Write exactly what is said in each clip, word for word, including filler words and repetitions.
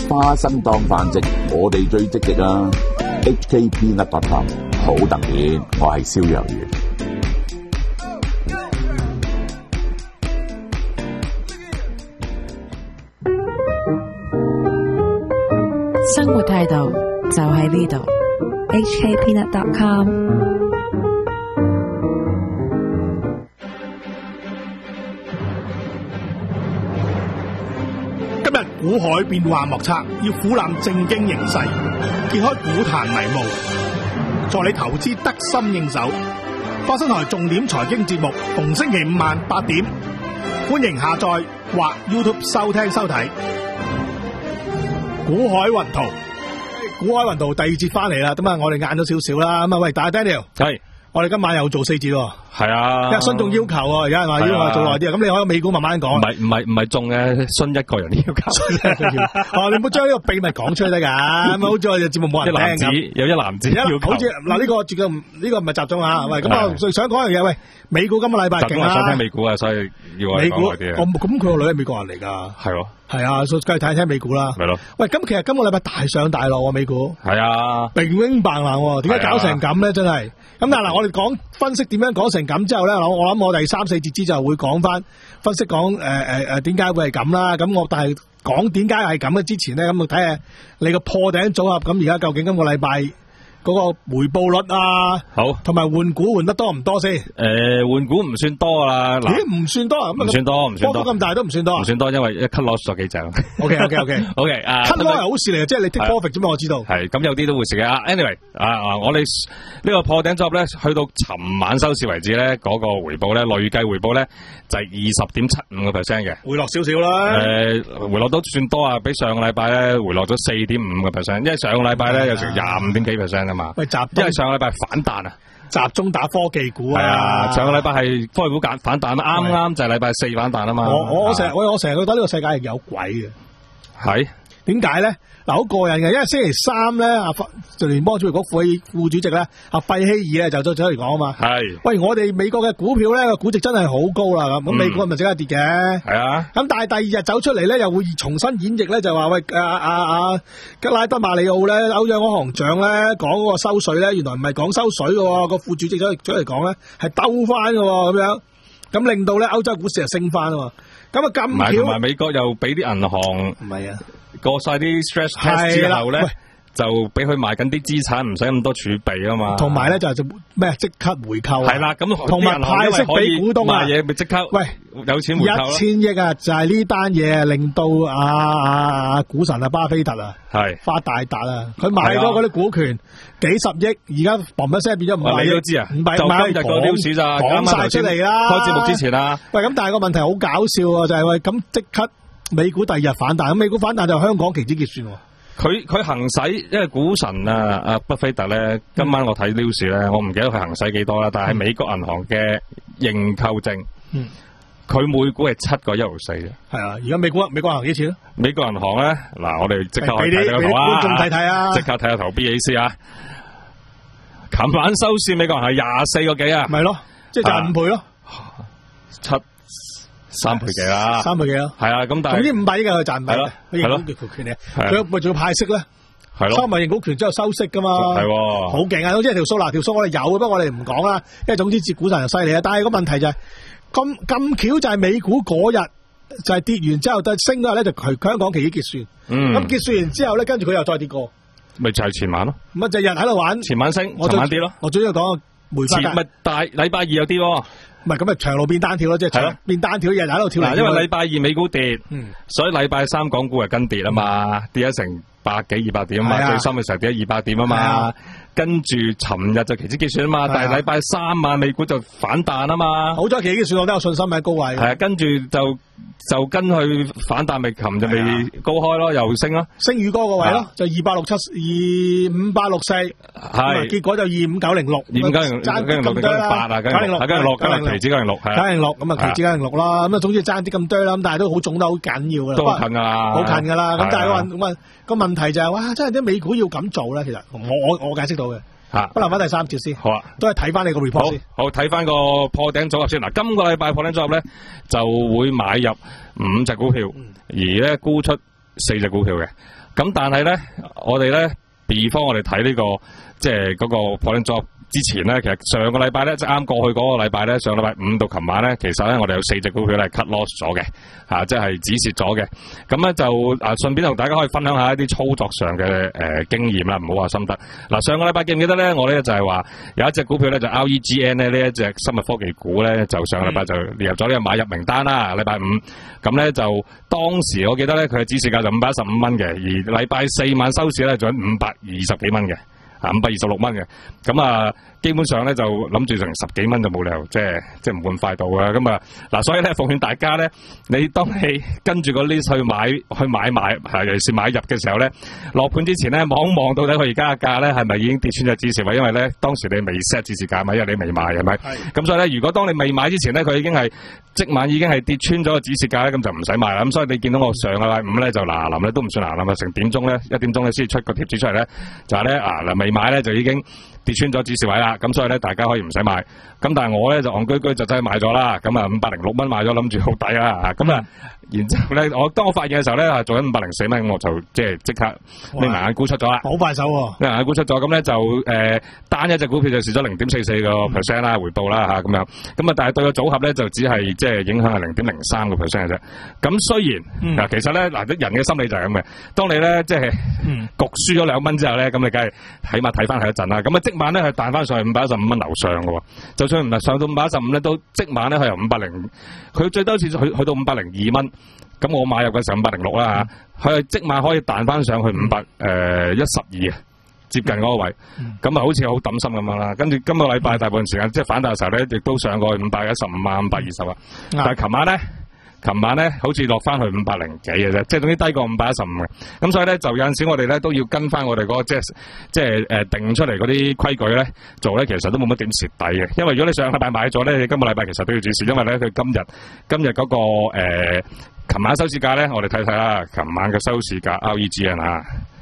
花生當飯食，我哋最積極啊 ！H K Peanut dot com 好特別，我係蕭若元。 生活態度就喺呢度 ，H K Peanut dot com。 今日股海變幻莫測，要俯瞰正經形勢，揭開股壇迷霧，助你投資得心應手。花生台重點財經節目，逢星期五晚八點，歡迎下載或 YouTube 收聽收睇。股海雲圖，股海雲圖第二節翻嚟啦，咁啊，我哋晏咗少少啦，咁啊，喂，大家 Daniel，係，我哋今晚又做四節喎。係啊，有信眾要求啊，而家係嘛，要求做耐啲啊，咁你可以美股慢慢講。唔係唔係唔係中嘅，信一個人要求。哦，你唔好將呢個秘密講出去得㗎，咁好似我哋節目冇人聽咁。有一籃子要求。好似嗱呢個絕對呢個唔係集中啊，喂，咁我想講一樣嘢，喂，美股今個禮拜勁啦。想聽美股啊，所以要我講耐啲啊。我咁佢個女係美國人嚟㗎。係喎。係啊，所以梗係睇睇美股啦。係咯。喂，咁其實今個禮拜大上大落喎，美股。係啊。乒乒乓乓喎，點解搞成咁咧？真係。咁但係嗱，我哋講分析點樣講成咁之後咧，我我諗我第三四節之就會講翻分析講誒誒誒點解會係咁啦。咁我但係講點解係咁嘅之前咧，咁我睇下你個破頂組合咁而家究竟今個禮拜嗰個回報率啊，好，同埋換股換得多唔多先？誒，換股唔算多啦。咦，唔算多啊？唔算多，唔算多，波幅咁大都唔算多，唔算多，因為一 cut loss 咗幾隻。O K O K O K O K 啊 ，cut loss 係好事嚟嘅，即係你 take profit 啫嘛，我知道。係，咁有啲都會蝕嘅。Anyway，啊，我哋呢個破頂組合咧，去到尋晚收市為止咧，嗰個回報咧，累計回報咧就係二十點七五個 percent 嘅，回落少少啦。誒，回落都算多啊，比上個禮拜咧回落咗四點五個 percent，因為上個禮拜咧有成廿五點幾 percent。喂，集因為上個禮拜反彈啊，集中打科技股啊，係啊，上個禮拜係科技股反反彈啦，啱啱就係禮拜四反彈啊嘛。我我成日我我成日覺得呢個世界係有鬼嘅，係點解咧？嗱，好過癮嘅，因為星期三咧，阿就聯邦儲備局副副主席咧，阿費希爾咧就走走嚟講啊嘛。係，喂，我哋美國嘅股票咧個估值真係好高啦，咁咁美國咪即刻跌嘅。係啊，咁但係第二日走出嚟咧，又會重新演繹咧，就話喂，阿阿阿吉拉德馬里奧咧，歐央行長咧講嗰個收水咧，原來唔係講收水嘅，個副主席走嚟走嚟講咧係兜翻嘅咁樣，咁令到咧歐洲股市就升翻啊嘛。咁啊咁巧，同埋美國又俾啲銀行唔係啊。過晒啲 stress test 之後咧，就俾佢賣緊啲資產，唔使咁多儲備啊嘛。同埋咧就係咩即刻回購。係啦，咁同埋派息俾股東啊，賣嘢咪即刻喂有錢回購咯。一千億啊，就係呢單嘢令到啊啊股神啊巴菲特啊係發大達啊！佢買咗嗰啲股權幾十億，而家嘣一聲變咗五百億。你都知啊？五百億就今日個 news 咋，講晒出嚟啦。開節目之前啦。喂，咁但係個問題好搞笑啊，就係喂咁即刻。美股第二日反彈，咁美股反彈就香港期指結算。佢佢行使，因為股神啊，阿巴菲特咧，今晚我睇 news 咧，我唔記得佢行使幾多啦，但係美國銀行嘅認購證，嗯，佢每股係七個一毫四嘅。係啊，而家美股美國銀行幾錢咧？美國銀行咧，嗱，我哋即刻去睇個圖啊，仲睇睇啊，即刻睇下圖 B A C 啊。琴晚收市美國銀行係廿四個幾啊？咪咯，即係賺五倍咯，七。三倍幾啦，三倍幾咯，係啊，咁但係總之五百億嘅佢賺唔係咯，係咯，權利，佢咪仲要派息咧，係咯，收埋認股權之後收息噶嘛，係，好勁啊，總之係條數嗱，條數我哋有，不過我哋唔講啦，因為總之接股神就犀利啊，但係個問題就係咁咁巧就係美股嗰日就係跌完之後再升嗰日咧就佢香港期指結算，嗯，咁結算完之後咧跟住佢又再跌過，咪就係前晚咯，咁啊就日喺度玩，前晚升，前晚跌咯，我最中意講梅花價，咪大禮拜二有啲喎。唔係咁啊，長路變單跳咯，即係長變單跳，日日喺度跳嚟。因為禮拜二美股跌，嗯、所以禮拜三港股係跟跌啊嘛，跌咗成百幾二百點啊嘛，最深嘅時候跌咗二百點啊嘛。跟住尋日就期指結算啊嘛，但係禮拜三晚美股就反彈啊嘛。好彩期指結算我都有信心喺高位。係啊，跟住就就跟佢反彈，咪琴就未高開咯，又升咯，升宇哥個位咯，就二百六七二五百六四，係結果就二五九零六，二五九零爭咁多啦，八啊，九零六，九零六，九零期指九零六，九零六咁啊，期指九零六啦，咁啊，總之爭啲咁多啦，咁但係都好重得好緊要噶啦，都好近噶啦，好近噶啦，咁但係個問個問題就係哇，真係啲美股要咁做咧，其實我我我解釋到嘅。吓，不留翻第三條先。好啊，都係睇翻你個 report 先。好，睇翻個破頂組合先。嗱，今個禮拜破頂組合咧就會買入五隻股票，嗯、而咧沽出四隻股票嘅。 咁但係咧，我哋咧 before 我哋睇呢個即係嗰個 point job。之前咧，其實上個禮拜咧，即係啱過去嗰個禮拜咧，上禮拜五到琴晚咧，其實咧我哋有四隻股票咧係 cut loss 咗嘅，嚇、啊，即係止蝕咗嘅。咁咧就啊，順便同大家可以分享一下一啲操作上嘅誒、呃、經驗啦，唔好話心得。嗱、啊，上個禮拜記唔記得咧？我咧就係話有一隻股票咧就 R E G N 咧呢一隻生物科技股咧，就上個禮拜就列入咗呢個買入名單啦。禮拜五咁咧就當時我記得咧佢嘅止蝕價就五百一十五蚊嘅，而禮拜四晚收市咧就五百二十幾蚊嘅。啊，五百二十六蚊嘅，咁啊，基本上咧就諗住成十幾蚊就冇理由，即係即係唔換快到啊！咁啊，嗱，所以咧奉勸大家咧，你當你跟住個 list 去買去買買，係尤其是買入嘅時候咧，落盤之前咧望一望到底佢而家嘅價咧係咪已經跌穿咗止蝕位？因為咧當時你未 set 止蝕價嘛，因為你未買係咪？係。咁所以咧，如果當你未買之前咧，佢已經係即晚已經係跌穿咗個止蝕價咧，咁就唔使買啦。咁所以你見到我上個禮拜五咧就嗱臨咧都唔算嗱臨啊，成點鐘咧一點鐘咧先出個貼紙出嚟咧，就係咧啊嗱未買咧就已經跌穿咗止蝕位啦，咁所以咧大家可以唔使買，咁但係我咧就戇居居就真係買咗啦，咁啊五百零六蚊買咗，諗住好抵啊，咁啊，然之後咧我當我發現嘅時候咧做緊五百零四蚊，我就即係即刻匿埋眼沽出咗啦， 好快手喎， 匿埋眼沽出咗，咁咧就誒、呃、單一隻股票就蝕咗零點四四個 percent 啦，回報啦吓咁樣，咁啊但係對個組合咧就只係即係影響係零點零三個 percent 嘅啫，咁雖然嗱、嗯、其實咧嗱啲人嘅心理就係咁嘅，當你咧即係焗輸咗兩蚊之後咧，咁你梗係起碼睇翻佢一陣啦，咁啊即晚咧係彈翻上去五百一十五蚊樓上嘅喎，就算唔係上到五百一十五咧，都即晚咧佢由五百零，佢最多次去去到五百零二蚊，咁我買入嘅時候五百零六啦嚇，佢係即晚可以彈翻上去五百誒一十二啊，接近嗰個位，咁啊好似好抌心咁樣啦。跟住今個禮拜大部分時間即係反彈嘅時候咧，亦都上過去五百一十五啊、五百二十啊，但係琴晚咧。琴晚咧，好似落翻去五百零幾嘅啫，即係總之低過五百一十五嘅。咁所以咧，就有陣時我哋咧都要跟翻我哋嗰個即係即係誒定出嚟嗰啲規矩咧做咧，其實都冇乜點蝕底嘅。因為如果你上個禮拜買咗咧，你今個禮拜其實都要止蝕，因為咧佢今日今日嗰個誒琴晚收市價咧，我哋睇睇啦。琴晚嘅收市價 R E G N 啊，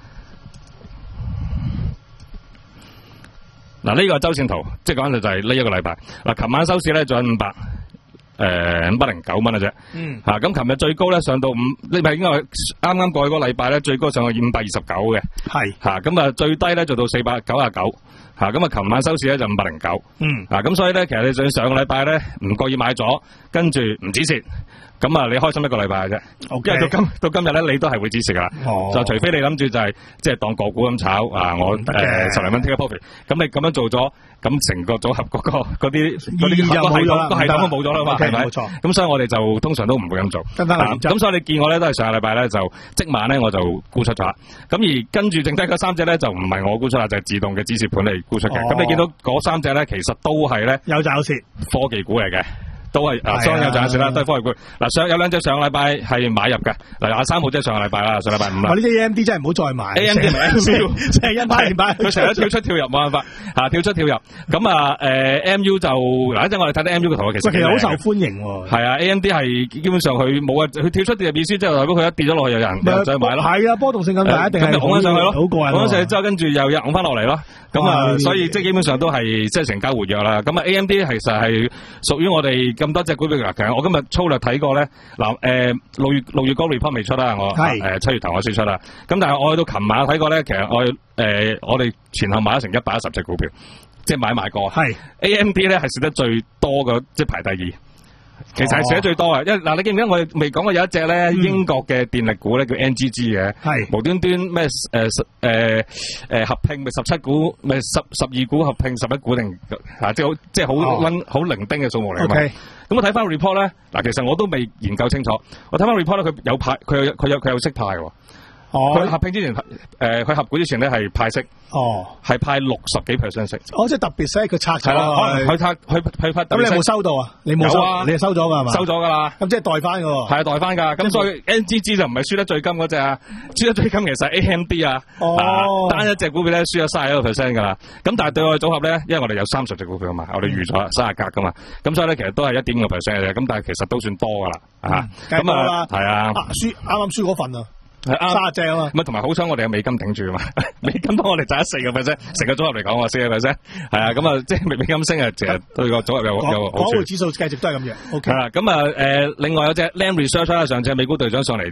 嗱呢個周線圖，即係講緊就係呢一個禮拜。嗱，琴晚收市咧仲有五百。誒，五百零九蚊嘅啫，嗯，吓咁，琴日最高咧上到五，呢咪應該啱啱過去嗰個禮拜咧最高上去五百二十九嘅，係，吓咁啊最低咧做到四百九十九，吓咁啊琴晚收市咧就五百零九，嗯，吓咁所以咧其實你上上個禮拜咧唔覺意買咗，跟住唔止蝕。咁啊，你開心一個禮拜嘅啫，因為到今到今日咧，你都係會止蝕噶啦，就除非你諗住就係即係當個股咁炒啊，我誒十零蚊 take a profit，咁你咁樣做咗，咁成個組合嗰個嗰啲嗰啲系統個系統都冇咗啦嘛，係咪？冇錯。咁所以我哋就通常都唔會咁做。咁所以你見我咧都係上個禮拜咧就即晚咧我就沽出咗，咁而跟住剩低嗰三隻咧就唔係我沽出啦，就係自動嘅止蝕盤嚟沽出嘅。咁你見到嗰三隻咧其實都係咧有賺有蝕科技股嚟嘅。都係啊，雙有賺蝕啦，都係科技股。嗱，上有兩隻上個禮拜係買入嘅，嗱廿三號即係上個禮拜啦，上禮拜五啦。 我呢啲 A M D 真係唔好再買 ，A M D 唔係 M U， 即係一買買， 佢成日跳出跳入冇辦法嚇，跳出跳入。咁啊誒 M U 就嗱，一陣我哋睇睇 M U 嘅圖其實其實好受歡迎喎。 係啊 ，A M D 係基本上佢冇啊，佢跳出跳入意思即係代表佢一跌咗落去有人又再買咯。係啊，波動性咁大，一定係拱翻上去咯， 好過癮。 拱翻上去之後，跟住又又拱翻落嚟咯。咁啊，所以即係基本上都係即係成交活躍啦。咁啊 A M D 其實係屬於我哋咁多隻股票嘅。我今日粗略睇過咧，嗱誒六月六月嗰個 report 未出啦，我誒七月頭我先出啦。咁但係我去到琴晚睇過咧，其實我誒、呃、我哋前後買咗成一百一十隻股票，即係買賣過。係 A M D 咧係蝕得最多嘅，即係排第二。其實係蝕得最多啊！因為嗱，你記唔記得我哋未講過有一隻咧、嗯、英國嘅電力股咧叫 N G G 嘅，係無端端咩誒誒誒合併咪十七股咪十十二股合併十一股定啊，即係好即係好溫好零丁嘅數目嚟㗎嘛。咁、okay. 我睇翻 report 咧，嗱其實我都未研究清楚。我睇翻 report 咧，佢有派，佢有佢有佢有息派喎。哦，佢合併之前，誒、呃，佢合股之前咧係派息，哦，係派六十幾 percent 息， 哦，即係特別息，佢拆咗， 可能佢拆，佢佢派， 咁你有冇收到啊？你冇收，啊、你係收咗噶係嘛？ 收咗噶啦， 咁即係代翻噶， 係啊，代翻噶，咁所以 N G G 就唔係輸得最金嗰隻啊，輸得最金其實係 A M D 啊，哦，啊、單一隻股票咧輸咗卅一個 percent 噶啦，咁但係對我哋組合咧，因為我哋有三十隻股票啊嘛，我哋預咗三十格噶嘛，咁所以咧其實都係一點五個 percent 嘅啫，咁但係其實都算多噶啦，啊，咁啊，係啊， 輸啱啱輸嗰份啊。係啱卅隻啊嘛， 咁同埋好彩我哋有美金頂住啊嘛，美金幫我哋賺咗四個 percent，成個組合嚟講話四個 percent，係啊，咁啊即係美美金升啊，其實對個組合有有好處。港匯指數繼續都係咁樣。O K 啦，咁啊誒，另外有隻 Lam Research 啦，上次美股隊長上嚟都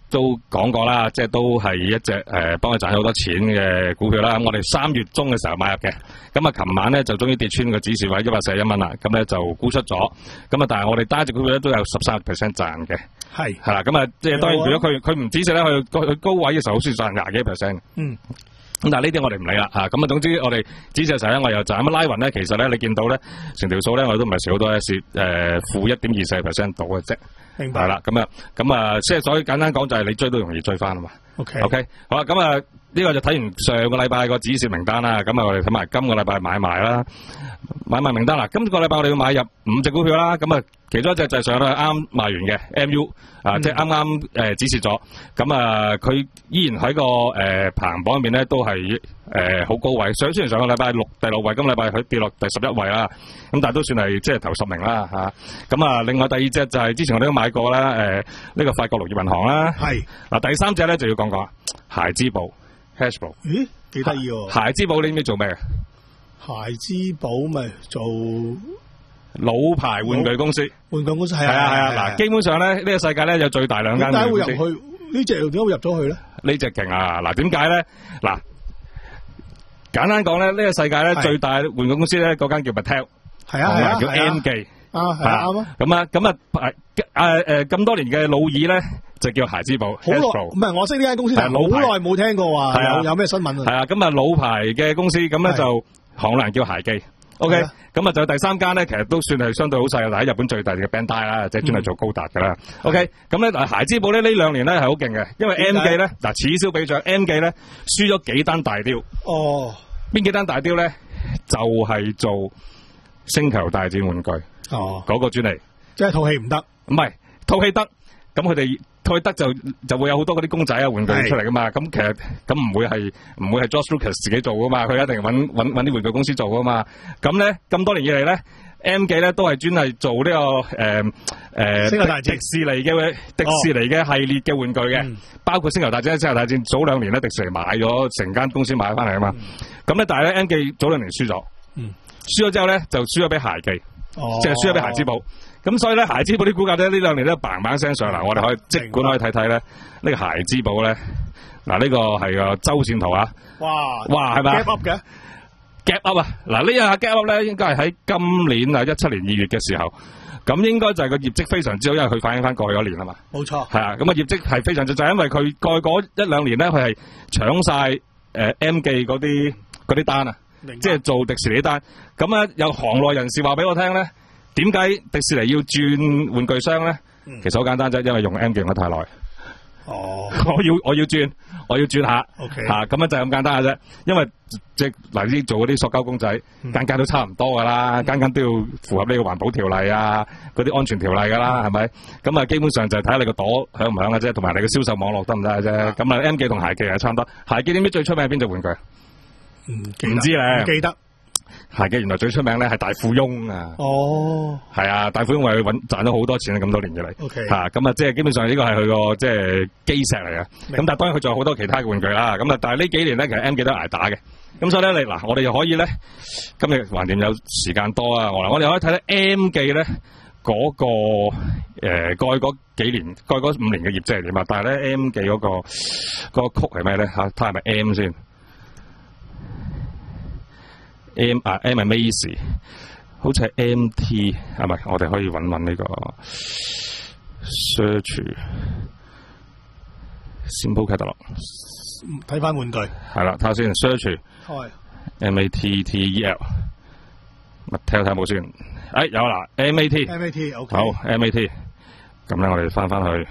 都講過啦，即係都係一隻誒幫佢賺咗好多錢嘅股票啦。咁我哋三月中嘅時候買入嘅，咁啊琴晚咧就終於跌穿個指示位一百四十一蚊啦，咁咧就沽出咗。咁啊，但係我哋單隻股票咧都有十三個 percent 賺嘅，係係啦。咁啊，即係當然如果佢佢唔止蝕咧，佢佢高位嘅時候好似賺廿幾 percent。嗯。咁但係呢啲我哋唔理啦嚇，咁啊總之我哋止蝕嘅時候咧，我又賺咁拉勻咧，其實咧你見到咧成條數咧，我都唔係少好多咧，蝕誒負一點二四 percent 到嘅啫。明白。係啦，咁啊咁啊，即係所以簡單講就係你追都容易追翻啊嘛。OK OK， 好啦，咁啊呢個就睇完上個禮拜個止蝕名單啦，咁啊我哋睇埋今個禮拜買賣啦，買賣名單啦。今個禮拜我哋要買入五隻股票啦，咁啊其中一隻就係上咧啱賣完嘅 M U 啊，即係啱啱誒止蝕咗，咁啊佢依然喺個誒排行榜入面咧都係誒好高位，上雖然上個禮拜六第六位，今個禮拜佢跌落第十一位啦，咁但係都算係即係頭十名啦嚇。咁啊另外第二隻就係之前我哋都買過啦，誒呢個法國農業銀行啦，係嗱第三隻咧就要講講孩之寶 Hasbro， 咦幾得意喎！孩之寶你知唔知做咩？孩之寶咪做老牌玩具公司，玩具公司係啊係啊嗱，基本上咧呢個世界咧有最大兩間。點解會入去呢隻？點解會入咗去咧？呢隻勁啊！嗱，點解咧？嗱，簡單講咧，呢個世界咧最大玩具公司咧，嗰間叫 Mattel， 係啊係啊，叫 M 記啊係啊啱啊。咁啊咁啊誒誒咁多年嘅老二咧就叫孩之寶。好耐唔係我識呢間公司，但係好耐冇聽過話有有咩新聞啊？係啊，咁啊老牌嘅公司，咁咧就行內人叫孩記。O K， 咁啊就第三間咧，其實都算係相對好細嘅，但喺日本最大嘅 Bandai 啦，即係專係做高達噶啦。O K， 咁咧嗱，孩之寶咧呢兩年咧係好勁嘅，因為 M 記咧嗱此消彼長 ，M 記咧輸咗幾單大雕。哦，邊幾單大雕咧？就係、是、做星球大戰玩具。哦，嗰個專利，即係套戲唔得，唔係套戲得，咁佢哋。佢得就就會有好多嗰啲公仔啊玩具出嚟噶嘛，咁其實咁唔會係唔會係 George Lucas 自己做噶嘛，佢一定揾揾揾啲玩具公司做噶嘛。咁咧咁多年以嚟咧 ，M 記咧都係專係做呢、這個誒誒星球大戰迪士尼嘅迪士尼嘅系列嘅玩具嘅、嗯，包括星球大戰、星球大戰早兩年咧迪士尼買咗成間公司買翻嚟啊嘛。咁、嗯、咧但係咧 M 記早兩年輸咗，嗯，輸咗之後咧就輸咗俾孩記，哦、即係輸咗俾孩之寶。咁所以咧，孩之寶啲股價咧呢兩年咧嘭嘭聲上嚟，我哋可以即管可以睇睇咧呢個孩之寶咧，嗱呢個係個周線圖啊，哇哇係咪 gap up 嘅 gap up 啊，嗱呢下 gap up 咧應該係喺今年啊一七年二月嘅時候，咁應該就係個業績非常之好，因為佢反映翻過去嗰年啊嘛，冇錯，係啊，咁啊業績係非常之就係因為佢過去嗰一兩年咧，佢係搶晒誒 M 記嗰啲嗰啲單啊，即係做迪士尼單，咁啊有行內人士話俾我聽咧。點解迪士尼要轉玩具商咧、嗯？其實好簡單啫，因為用 M 記用得太耐。哦，我要我要轉，我要轉下。O K， 吓咁樣就係咁簡單嘅啫。因為即係嗱，呢做嗰啲塑膠公仔，間、嗯、間都差唔多噶啦，間、嗯、間都要符合呢個環保條例啊，嗰啲安全條例噶啦，係、嗯、咪？咁啊，基本上就係睇下你個朵響唔響嘅啫，同埋你嘅銷售網絡得唔得嘅啫。咁啊 ，M 記同孩記係差唔多。孩記點知最出名係邊隻玩具？唔、嗯、知咧，記得。孩記原來最出名咧係大富翁啊！哦，係啊，大富翁為佢搵賺咗好多錢啊，咁多年以嚟。O K， 吓咁啊，即係基本上呢個係佢個即係基石嚟嘅。咁但係當然佢仲有好多其他嘅玩具啦。咁啊，但係呢幾年咧，其實 M 記都挨打嘅。咁所以咧，你嗱，我哋又可以咧，今日橫掂有時間多啊，我我哋可以睇睇 M 記咧嗰個誒過去嗰幾年，過去嗰五年嘅業績係點啊？但係咧 M 記嗰個嗰個曲係咩咧？吓，睇係咪 M 先？M 啊 M 係 Macy， 好似係 M T 係咪？我哋可以揾揾呢個 search simple catalog， 睇翻玩具係啦，睇下先 search 開 M A T T E L， 咪睇下睇下冇先。哎有啦 M A T M A T OK 好 M A T， 咁咧我哋翻翻去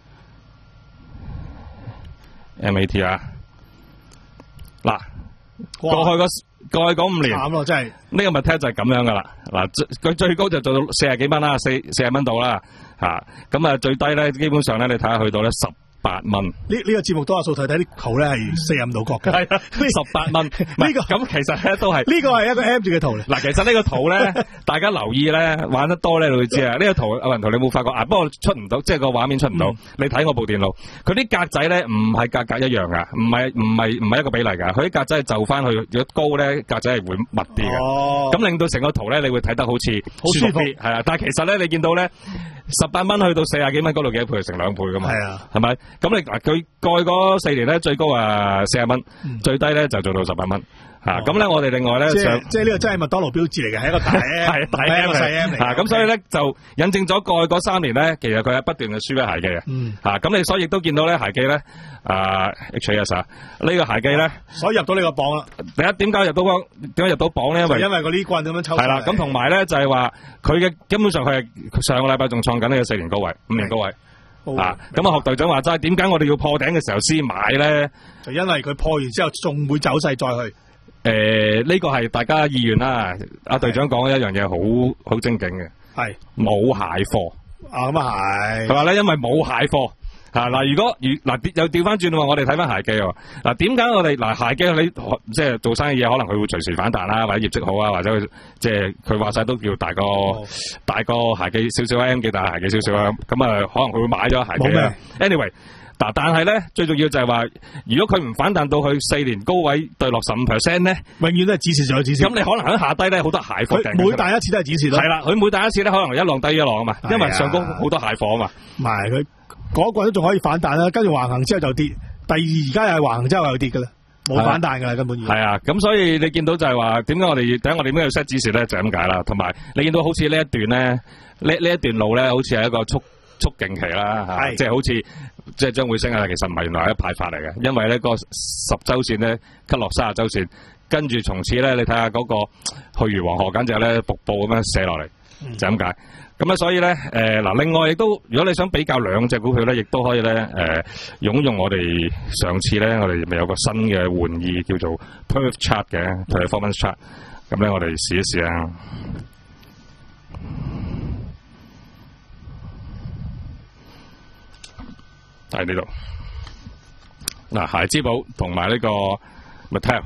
M A T 啊，嗱過去個。過去嗰五年，慘咯，真係呢個 Mattel 就係咁樣噶啦。嗱，佢最高就做到四十幾蚊啦，四四十蚊度啦，吓咁啊最低咧，基本上咧，你睇下去到咧十八蚊。呢呢個節目多數睇睇啲圖咧係四十五度角嘅，係十八蚊。呢個咁其實咧都係呢個係一個 M 字嘅圖嚟。嗱，其實呢個圖咧，大家留意咧，玩得多咧，你會知啊。呢個圖阿雲圖你冇發覺啊？不過出唔到，即係個畫面出唔到。你睇我部電腦，佢啲格仔咧唔係格格一樣噶，唔係唔係唔係一個比例噶。佢啲格仔係就翻去，如果高咧，格仔係會密啲嘅。哦，咁令到成個圖咧，你會睇得好似好舒服啲，係啊。但係其實咧，你見到咧。 十八蚊去到四十幾蚊，嗰度幾多倍？成兩倍噶嘛？ 係啊， 係咪？咁你嗱佢過去嗰四年咧，最高啊四十蚊，最低咧就做到十八蚊。吓咁咧，我哋另外咧， 即係即係呢個真係麥當勞標誌嚟嘅，係一個大 M， 係大 M 細 M 嚟。 吓咁所以咧就引證咗過去嗰三年咧，其實佢係不斷嘅輸俾鞋機嘅。嗯。吓咁你所以亦都見到咧鞋機咧，啊 H A S 啊呢個鞋機咧， 所以入到呢個榜啦。 第一點解入到榜？點解入到榜咧？因為因為個呢棍咁樣抽。 係啦，咁同埋咧就係話佢嘅根本上佢係上個禮拜仲創緊呢個四年高位、五年高位。啊，咁啊，學隊長話齋，點解我哋要破頂嘅時候先買咧？就因為佢破完之後仲會走勢再去。 誒、呃，呢、這個係大家意願啦。阿隊長講一樣嘢好好精警嘅，係冇蟹貨。 啊，咁啊係。 佢話咧，因為冇蟹貨。吓嗱，如果如嗱又調翻轉喎，我哋睇翻鞋機喎。嗱，點解我哋嗱鞋機你即係做生意嘢，可能佢會隨時反彈啦，或者業績好啊，或者即係佢話晒都叫大個、哦、大個鞋機少少 M 幾大鞋機少少啊，咁啊可能佢會買咗鞋機啦。Anyway， 嗱但係咧最重要就係話，如果佢唔反彈到去四年高位對落十五 percent 咧， 永遠都係指示上指示。 咁你可能喺下低咧好多蟹貨定。 每彈一次都係指示咯。 係啦，佢每彈一次咧可能一浪低一浪啊嘛，因為上高好多蟹貨啊嘛。 唔係佢。嗰個都仲可以反彈啦，跟住橫行之後就跌。第二而家又係橫行之後又跌噶啦，冇反彈噶啦根本。 係啊，咁所以你見到就係話，點解我哋第一我哋點解要 set 指示咧？就係咁解啦。同埋你見到好似呢一段咧，呢呢一段路咧，好似係一個速速勁期啦，吓，即係好似即係將會升啊。其實唔係，原來係一派法嚟嘅。因為咧個十周線咧 cut 落三十周線，跟住從此咧，你睇下嗰個去如黃河，簡直咧瀑布咁樣瀉落嚟，就咁解。咁啊，所以咧，誒、呃、嗱，另外亦都，如果你想比較兩隻股票咧，亦都可以咧，誒、呃，用用我哋上次咧，我哋咪有個新嘅玩意叫做 Perf Chart 嘅 Performance Chart，咁咧我哋試一試啊。喺呢度，嗱，孩之寶同埋呢個 Mattel，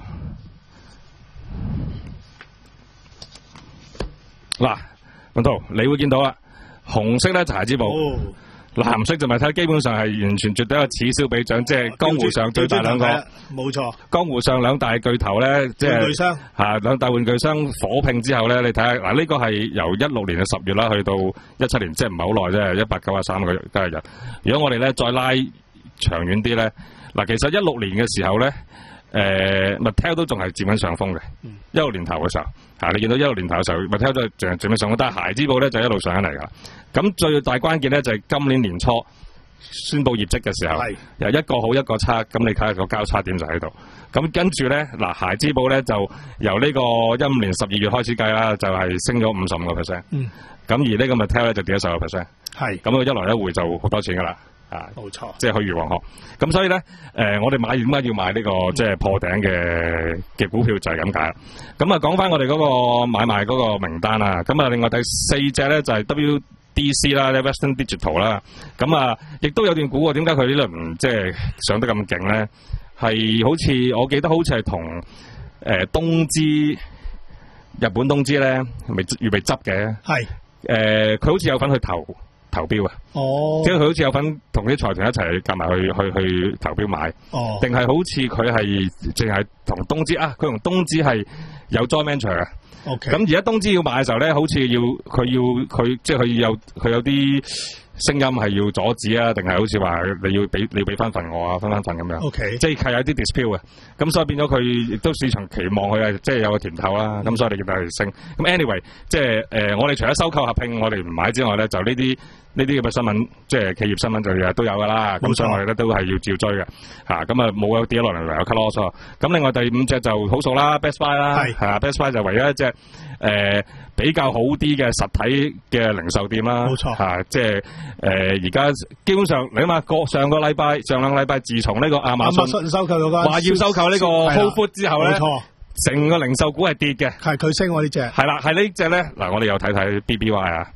嗱。咁到，你會見到啦，紅色咧就孩之寶，哦、藍色就咪睇，基本上係完全絕對一個此消彼長，即係江湖上最大兩個， 冇錯。 江湖上兩大巨頭咧，即係吓兩大玩具商火拼之後咧，你睇下嗱，呢個係由一六年嘅十月啦，去到一七年，即係唔係好耐啫，一百九十三個交易日。如果我哋咧再拉長遠啲咧，嗱，其實一六年嘅時候咧。誒 Mattel 都仲係佔緊上風嘅，一六年頭嘅時候，嚇你見到一六年頭嘅時候 Mattel 都係佔佔緊上風，但係孩之寶咧就一路上緊嚟㗎。咁最大關鍵咧就係今年年初宣佈業績嘅時候，由一個好一個差，咁你睇下個交叉點就喺度。咁跟住咧，嗱孩之寶咧就由呢個一五年十二月開始計啦，就係、是、升咗五十五個 percent。嗯。咁而呢個 Mattel 咧就跌咗十個 percent。係。咁佢一來一回就好多錢㗎啦。啊，冇錯，即係去如黃河。咁所以咧，誒、呃，我哋買點解要買呢、這個即係、就是、破頂嘅嘅股票就係咁解。咁啊，講翻我哋嗰個買賣嗰個名單啦。咁啊，另外第四隻咧就係 W D C 啦 ，Western Digital 啦。咁啊，亦都有段股喎。點解佢呢輪即係上得咁勁咧？係好似我記得好似係同誒東芝、日本東芝咧，未預備執嘅。係。誒，佢、呃、好似有份去投。投標啊！哦，即係佢好似有份同啲財團一齊夾埋去去去投標買，哦，定係好似佢係淨係同東芝啊？佢同東芝係有 joint venture 嘅。OK，咁而家東芝要買嘅時候咧，好似要佢要佢即係佢有佢有啲聲音係要阻止啊，定係好似話你要俾你要俾翻份我啊，分翻份咁樣。OK，即係係有啲 dispute 嘅，咁所以變咗佢亦都市場期望佢係即係有個甜頭啦，咁所以你見到佢升。咁 anyway， 即係誒、呃，我哋除咗收購合併我哋唔買之外咧，就呢啲呢啲咁嘅新聞，即係企業新聞就日日都有噶啦。咁所以我哋咧都係要照追嘅，吓咁啊冇有跌落嚟唯有 cut loss。咁另外第五隻就好數啦 ，Best Buy 啦，係啊 Best Buy 就唯一一隻誒、呃、比較好啲嘅實體嘅零售店啦，冇錯吓，即係誒而家基本上你諗下個上個禮拜上兩個禮拜自從呢個亞馬遜收購嗰個話要收購呢個 Whole Foods 之後咧，冇錯，成個零售股係跌嘅，係佢升我呢隻，係啦，係呢隻咧嗱，我哋又睇睇 B B Y 啊。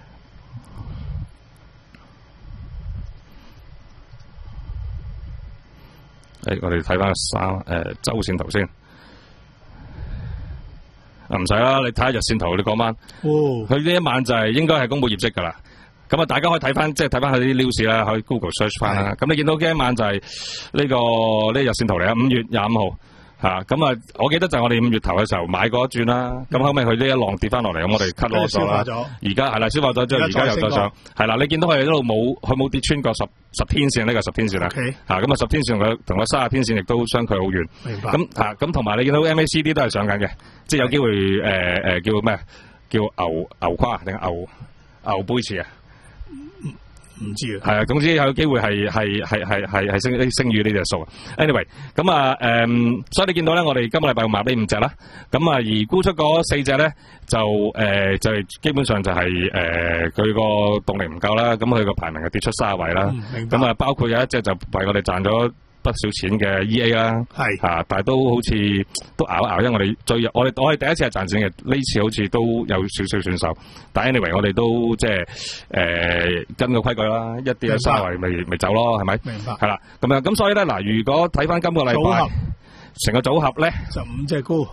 誒、哎，我哋睇翻三誒周線圖先，唔使啦，你睇下日線圖，你講翻，佢呢一晚就係應該係公布業績噶啦。咁啊，大家可以睇翻，即係睇翻佢啲 news 啦，可以 Google search 翻啦。咁你見到呢一晚就係呢、這個呢、這個、日線圖嚟啊，五月廿五號吓咁啊！我記得就係我哋五月頭嘅時候買過一轉啦，咁、嗯、後尾佢呢一浪跌翻落嚟，咁我哋 cut loss 咗啦。而家係啦，消化咗之後，而家又再上，係啦。你見到佢一路冇，佢冇跌穿過十十天線呢、呢個十天線啦。吓咁啊，十天線同佢同佢三十天線亦都相距好遠。 明白。 咁吓咁同埋你見到 M A C D 都係上緊嘅，即係有機會誒誒、呃、叫咩？叫牛牛跨定牛牛背馳啊？ 唔知啊， 係啊，總之有機會係係係係係係升升於呢隻數。anyway， 咁啊誒，所以你見到咧，我哋今個禮拜買呢五隻啦，咁啊而沽出嗰四隻咧就誒、呃、就係基本上就係誒佢個動力唔夠啦，咁佢個排名係跌出卅位啦。咁、嗯、啊包括有一隻就為我哋賺咗不少錢嘅 E A 啦，係啊，但係都好似都熬一熬，因為我哋最我哋我哋第一次係賺錢嘅，呢次好似都有少少損手。但係 anyway， 我哋都即係誒跟個規矩啦，一跌喺三圍咪咪走咯，係咪？明白。係啦，咁樣咁所以咧嗱，如果睇翻今個禮拜成個組合咧， 就五隻股。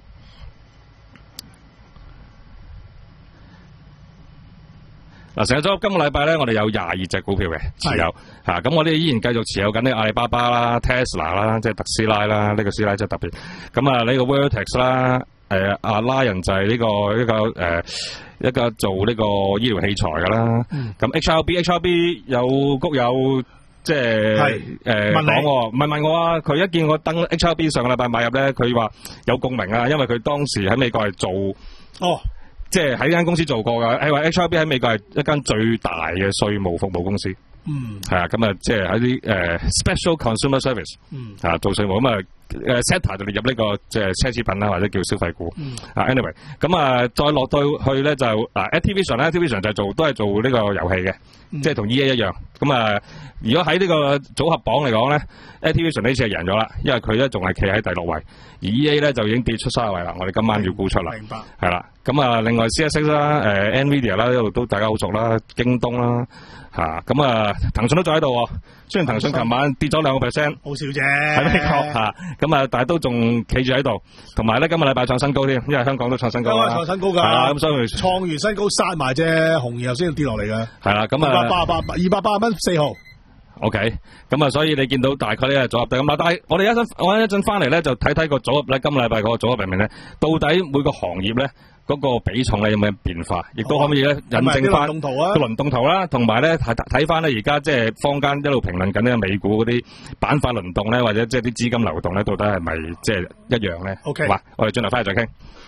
嗱，成個組合今個禮拜咧，我哋有廿二隻股票嘅持有，吓咁我哋依然繼續持有緊呢阿里巴巴啦、Tesla 啦，即係特斯拉啦，呢、這個斯拉真係特別。咁啊呢個 Vertex 啦，誒、呃、阿拉人就係呢、這個一個誒、呃、一個做呢個醫療器材噶啦。咁、嗯、H R B H R B 有谷友即係誒講，唔係問我啊，佢一見我登 H R B 上個禮拜買入咧，佢話有共鳴啊，因為佢當時喺美國係做哦。即係喺呢間公司做過噶，誒話 H R B 喺美國係一間最大嘅稅務服務公司，嗯，係啊，咁啊，即係喺啲誒 special consumer service，嗯，啊做稅務咁啊，誒 sector 就列入呢個即係奢侈品啦，或者叫消費股，嗯，啊 anyway，咁啊再落到去咧就啊 Activision 咧 Activision 就做都係做呢個遊戲嘅，嗯，即係同 E A 一樣，咁啊如果喺呢個組合榜嚟講咧 Activision 呢次係贏咗啦，因為佢咧仲係企喺第六位，而 E A 咧就已經跌出三位啦，我哋今晚要沽出啦，明白，係啦。咁啊，另外 C S X 啦、呃，誒 Nvidia 啦，一路都大家好熟啦，京東啦，嚇，咁啊，騰訊都仲喺度喎。雖然騰訊琴晚跌咗兩個 percent， 好少啫， 喺美國嚇，咁啊，但係都仲企住喺度。同埋咧，今個禮拜創新高添，因為香港都創新高啦。 創新高㗎，係啦，咁所以創完新高殺埋啫，紅然後先跌落嚟嘅。係啦，咁啊，二百八八二百八蚊四毫。 OK，咁啊，所以你見到大概呢個組合就咁啦。但係我哋一陣我一陣翻嚟咧，就睇睇個組合咧，今個禮拜嗰個組合入面咧，到底每個行業咧嗰、嗰個比重咧有冇變化，亦都可唔可以咧引證翻個輪動圖啦，同埋咧睇睇翻咧而家即係坊間一路評論緊呢個美股嗰啲板塊輪動咧，或者即係啲資金流動咧，到底係咪即係一樣咧 ？OK， 好，我哋轉頭翻嚟再傾。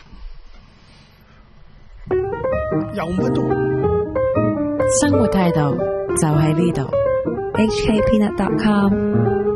有乜都生活態度就喺呢度。H K Peanut dot com